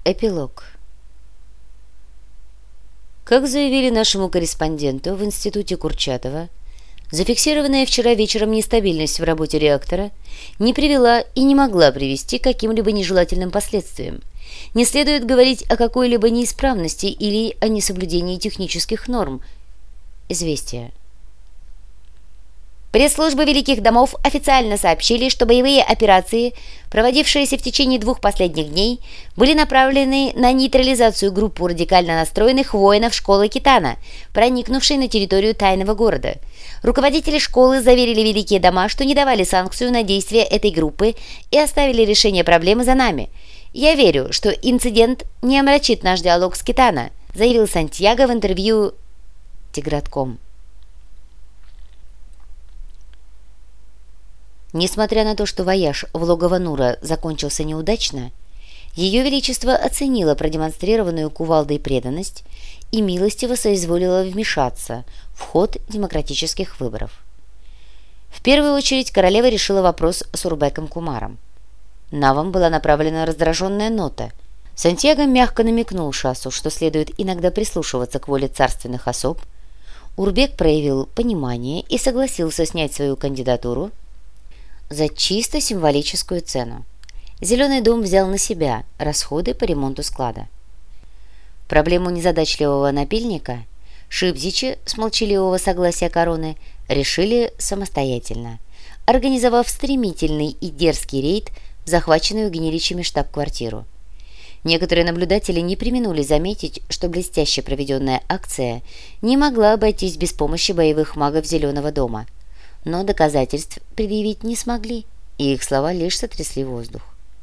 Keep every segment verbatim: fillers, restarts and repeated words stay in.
Эпилог. Как заявили нашему корреспонденту в институте Курчатова, зафиксированная вчера вечером нестабильность в работе реактора не привела и не могла привести к каким-либо нежелательным последствиям. Не следует говорить о какой-либо неисправности или о несоблюдении технических норм. Известие. Пресс-службы Великих Домов официально сообщили, что боевые операции, проводившиеся в течение двух последних дней, были направлены на нейтрализацию группы радикально настроенных воинов школы Китана, проникнувшей на территорию тайного города. Руководители школы заверили Великие Дома, что не давали санкцию на действия этой группы и оставили решение проблемы за нами. «Я верю, что инцидент не омрачит наш диалог с Китана», заявил Сантьяго в интервью Тигратком. Несмотря на то, что вояж в логово Нура закончился неудачно, Ее Величество оценило продемонстрированную кувалдой преданность и милостиво соизволило вмешаться в ход демократических выборов. В первую очередь королева решила вопрос с Урбеком Кумаром. Навам была направлена раздраженная нота. Сантьяго мягко намекнул Шасу, что следует иногда прислушиваться к воле царственных особ. Урбек проявил понимание и согласился снять свою кандидатуру за чисто символическую цену. Зеленый дом взял на себя расходы по ремонту склада. Проблему незадачливого напильника Шипзичи с молчаливого согласия короны решили самостоятельно, организовав стремительный и дерзкий рейд в захваченную Генеричами штаб-квартиру. Некоторые наблюдатели не преминули заметить, что блестяще проведенная акция не могла обойтись без помощи боевых магов Зеленого дома, но доказательств предъявить не смогли, и их слова лишь сотрясли воздух.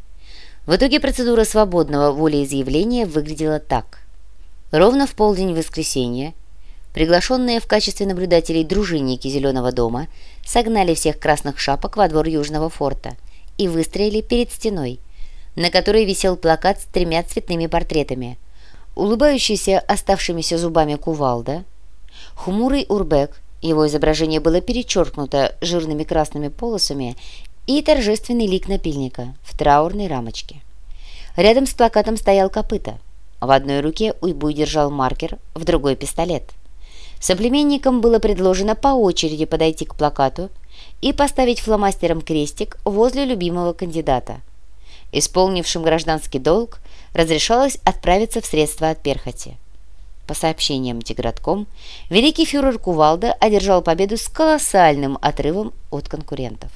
В итоге процедура свободного волеизъявления выглядела так. Ровно в полдень воскресенья приглашенные в качестве наблюдателей дружинники Зеленого дома согнали всех красных шапок во двор Южного форта и выстроили перед стеной, на которой висел плакат с тремя цветными портретами: улыбающийся оставшимися зубами кувалда, хмурый Урбек, его изображение было перечеркнуто жирными красными полосами, и торжественный лик напильника в траурной рамочке. Рядом с плакатом стоял Копыта. В одной руке Уйбуй держал маркер, в другой — пистолет. Соплеменникам было предложено по очереди подойти к плакату и поставить фломастером крестик возле любимого кандидата. Исполнившим гражданский долг разрешалось отправиться в средства от перхоти. По сообщениям Тигратком, великий фюрер Кувалда одержал победу с колоссальным отрывом от конкурентов.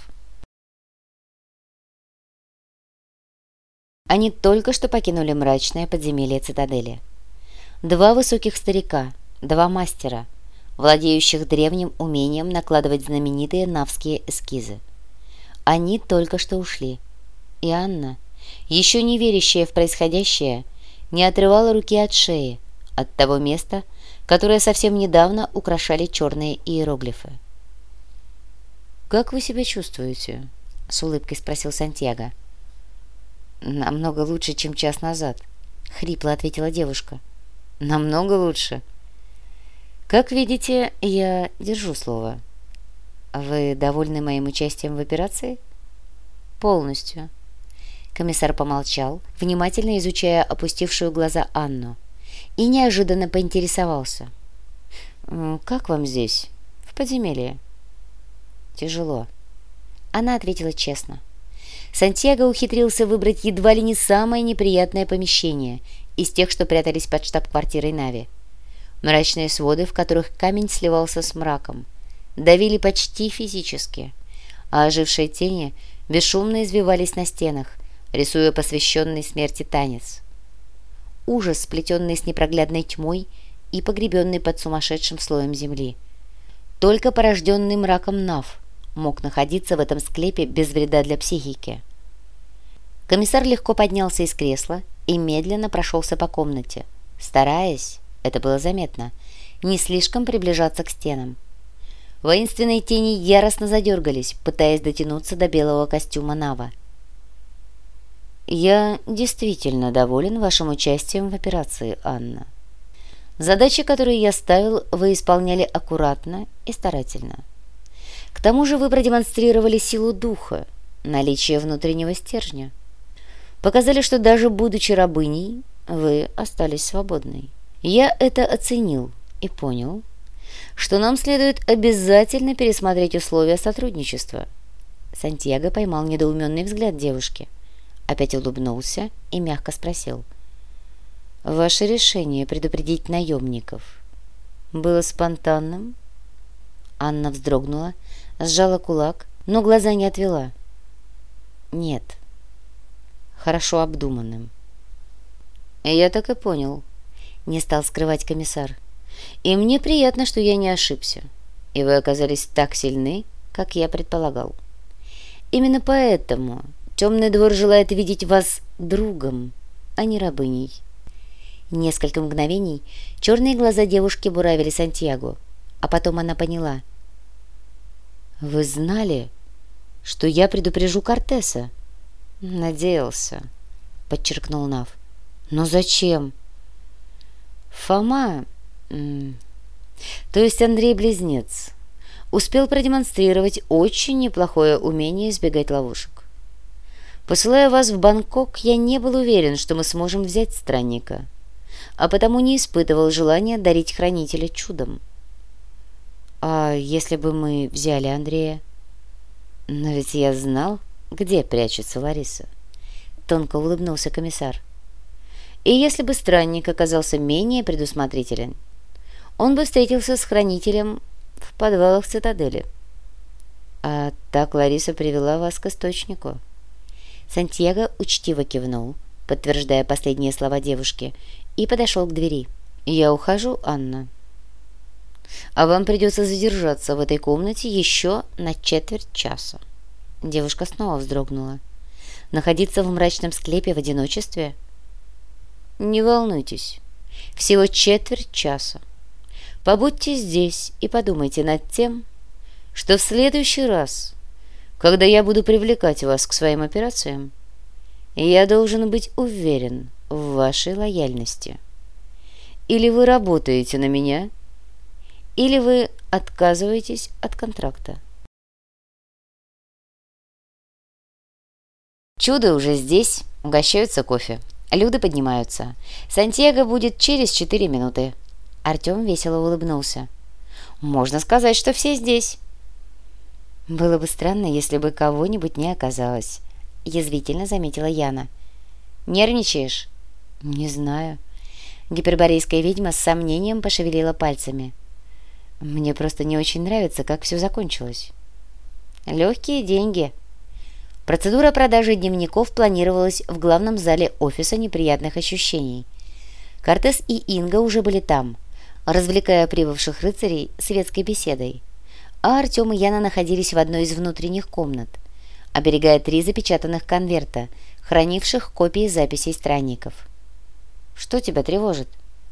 Они только что покинули мрачное подземелье цитадели. Два высоких старика, два мастера, владеющих древним умением накладывать знаменитые навские эскизы. Они только что ушли, и Анна, еще не верящая в происходящее, не отрывала руки от шеи, от того места, которое совсем недавно украшали черные иероглифы. «Как вы себя чувствуете?» — с улыбкой спросил Сантьяго. «Намного лучше, чем час назад», — хрипло ответила девушка. «Намного лучше. Как видите, я держу слово. Вы довольны моим участием в операции?» «Полностью». Комиссар помолчал, внимательно изучая опустившую глаза Анну, и неожиданно поинтересовался. «Как вам здесь, в подземелье?» «Тяжело». Она ответила честно. Сантьяго ухитрился выбрать едва ли не самое неприятное помещение из тех, что прятались под штаб-квартирой Нави. Мрачные своды, в которых камень сливался с мраком, давили почти физически, а ожившие тени бесшумно извивались на стенах, рисуя посвященный смерти танец. Ужас, сплетенный с непроглядной тьмой и погребенный под сумасшедшим слоем земли. Только порожденный мраком Нав мог находиться в этом склепе без вреда для психики. Комиссар легко поднялся из кресла и медленно прошелся по комнате, стараясь, это было заметно, не слишком приближаться к стенам. Воинственные тени яростно задергались, пытаясь дотянуться до белого костюма Нава. «Я действительно доволен вашим участием в операции, Анна. Задачи, которые я ставил, вы исполняли аккуратно и старательно. К тому же вы продемонстрировали силу духа, наличие внутреннего стержня. Показали, что даже будучи рабыней, вы остались свободной. Я это оценил и понял, что нам следует обязательно пересмотреть условия сотрудничества». Сантьяго поймал недоуменный взгляд девушки, опять улыбнулся и мягко спросил: «Ваше решение предупредить наемников было спонтанным?» Анна вздрогнула, сжала кулак, но глаза не отвела. «Нет, хорошо обдуманным». «Я так и понял», — не стал скрывать комиссар. «И мне приятно, что я не ошибся, и вы оказались так сильны, как я предполагал. Именно поэтому темный двор желает видеть вас другом, а не рабыней». Несколько мгновений черные глаза девушки буравили Сантьяго, а потом она поняла. «Вы знали, что я предупрежу Кортеса?» «Надеялся», — подчеркнул Нав. «Но зачем?» «Фома, то есть Андрей-близнец, успел продемонстрировать очень неплохое умение избегать ловушек. Посылая вас в Бангкок, я не был уверен, что мы сможем взять странника, а потому не испытывал желания дарить хранителя чудом». «А если бы мы взяли Андрея?» «Но ведь я знал, где прячется Лариса», — тонко улыбнулся комиссар. «И если бы странник оказался менее предусмотрителен, он бы встретился с хранителем в подвалах цитадели. А так Лариса привела вас к источнику». Сантьяго учтиво кивнул, подтверждая последние слова девушки, и подошел к двери. «Я ухожу, Анна. А вам придется задержаться в этой комнате еще на четверть часа». Девушка снова вздрогнула. «Находиться в мрачном склепе в одиночестве?» «Не волнуйтесь, всего четверть часа. Побудьте здесь и подумайте над тем, что в следующий раз, когда я буду привлекать вас к своим операциям, я должен быть уверен в вашей лояльности. Или вы работаете на меня, или вы отказываетесь от контракта». Чудо уже здесь, угощаются кофе. Люды поднимаются. Сантьяго будет через четыре минуты. Артем весело улыбнулся. «Можно сказать, что все здесь». «Было бы странно, если бы кого-нибудь не оказалось», — язвительно заметила Яна. «Нервничаешь?» «Не знаю». Гиперборейская ведьма с сомнением пошевелила пальцами. «Мне просто не очень нравится, как все закончилось». «Легкие деньги». Процедура продажи дневников планировалась в главном зале офиса неприятных ощущений. Кортес и Инга уже были там, развлекая прибывших рыцарей светской беседой, а Артем и Яна находились в одной из внутренних комнат, оберегая три запечатанных конверта, хранивших копии записей странников. «Что тебя тревожит?»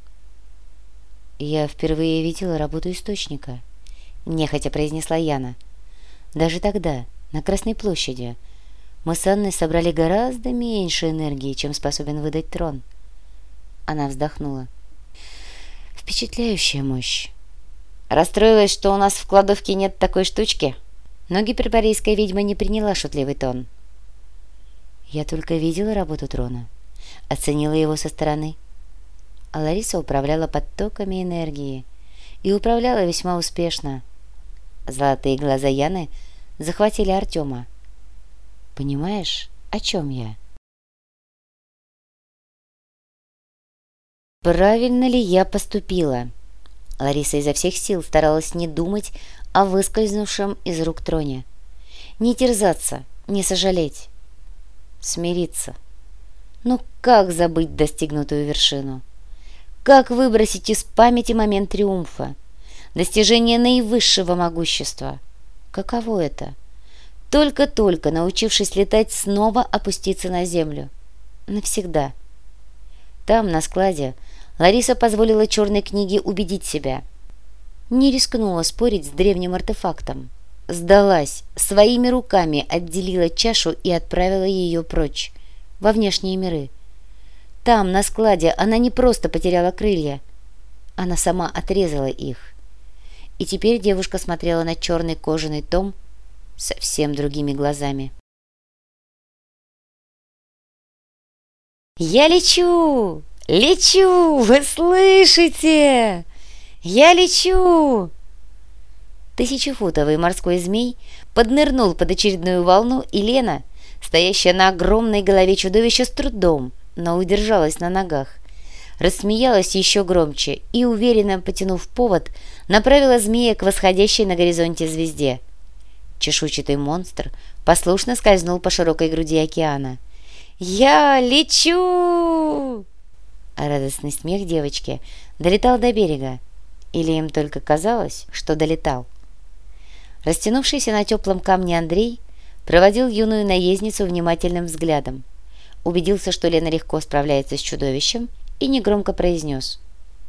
«Я впервые видела работу источника», — нехотя произнесла Яна. «Даже тогда, на Красной площади, мы с Анной собрали гораздо меньше энергии, чем способен выдать трон». Она вздохнула. «Впечатляющая мощь. Расстроилась, что у нас в кладовке нет такой штучки?» Но гиперборейская ведьма не приняла шутливый тон. «Я только видела работу трона, оценила его со стороны. А Лариса управляла потоками энергии и управляла весьма успешно». Золотые глаза Яны захватили Артема. «Понимаешь, о чем я?» «Правильно ли я поступила?» Лариса изо всех сил старалась не думать о выскользнувшем из рук троне. Не терзаться, не сожалеть. Смириться. Но как забыть достигнутую вершину? Как выбросить из памяти момент триумфа? Достижение наивысшего могущества? Каково это? Только-только, научившись летать, снова опуститься на землю. Навсегда. Там, на складе, Лариса позволила черной книге убедить себя. Не рискнула спорить с древним артефактом. Сдалась, своими руками отделила чашу и отправила ее прочь, во внешние миры. Там, на складе, она не просто потеряла крылья. Она сама отрезала их. И теперь девушка смотрела на черный кожаный том совсем другими глазами. «Я лечу!» «Лечу! Вы слышите? Я лечу!» Тысячефутовый морской змей поднырнул под очередную волну, и Лена, стоящая на огромной голове чудовища, с трудом, но удержалась на ногах, рассмеялась еще громче и, уверенно потянув повод, направила змея к восходящей на горизонте звезде. Чешуйчатый монстр послушно скользнул по широкой груди океана. «Я лечу!» А радостный смех девочки долетал до берега. Или им только казалось, что долетал? Растянувшийся на теплом камне Андрей проводил юную наездницу внимательным взглядом, убедился, что Лена легко справляется с чудовищем, и негромко произнес: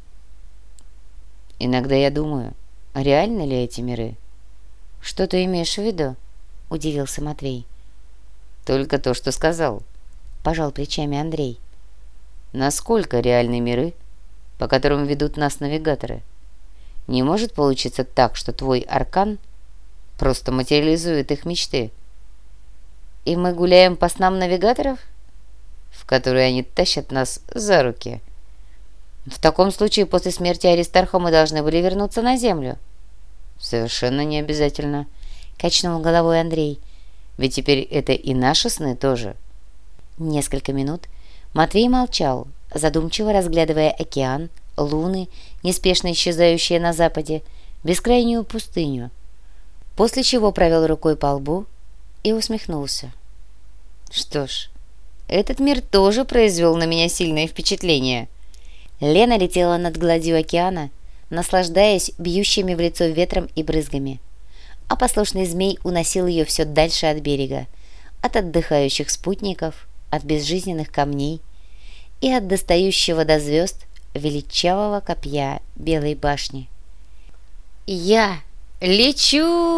«Иногда я думаю, реальны ли эти миры?» «Что ты имеешь в виду?» – удивился Матвей. «Только то, что сказал», – пожал плечами Андрей. «Насколько реальны миры, по которым ведут нас навигаторы? Не может получиться так, что твой аркан просто материализует их мечты. И мы гуляем по снам навигаторов, в которые они тащат нас за руки. В таком случае после смерти Аристарха мы должны были вернуться на землю». «Совершенно не обязательно», — качнул головой Андрей. «Ведь теперь это и наши сны тоже». Несколько минут Матвей молчал, задумчиво разглядывая океан, луны, неспешно исчезающие на западе, бескрайнюю пустыню, после чего провел рукой по лбу и усмехнулся. «Что ж, этот мир тоже произвел на меня сильное впечатление». Лена летела над гладью океана, наслаждаясь бьющими в лицо ветром и брызгами, а послушный змей уносил ее все дальше от берега, от отдыхающих спутников, от безжизненных камней и от достающего до звезд величавого копья Белой башни. «Я лечу!»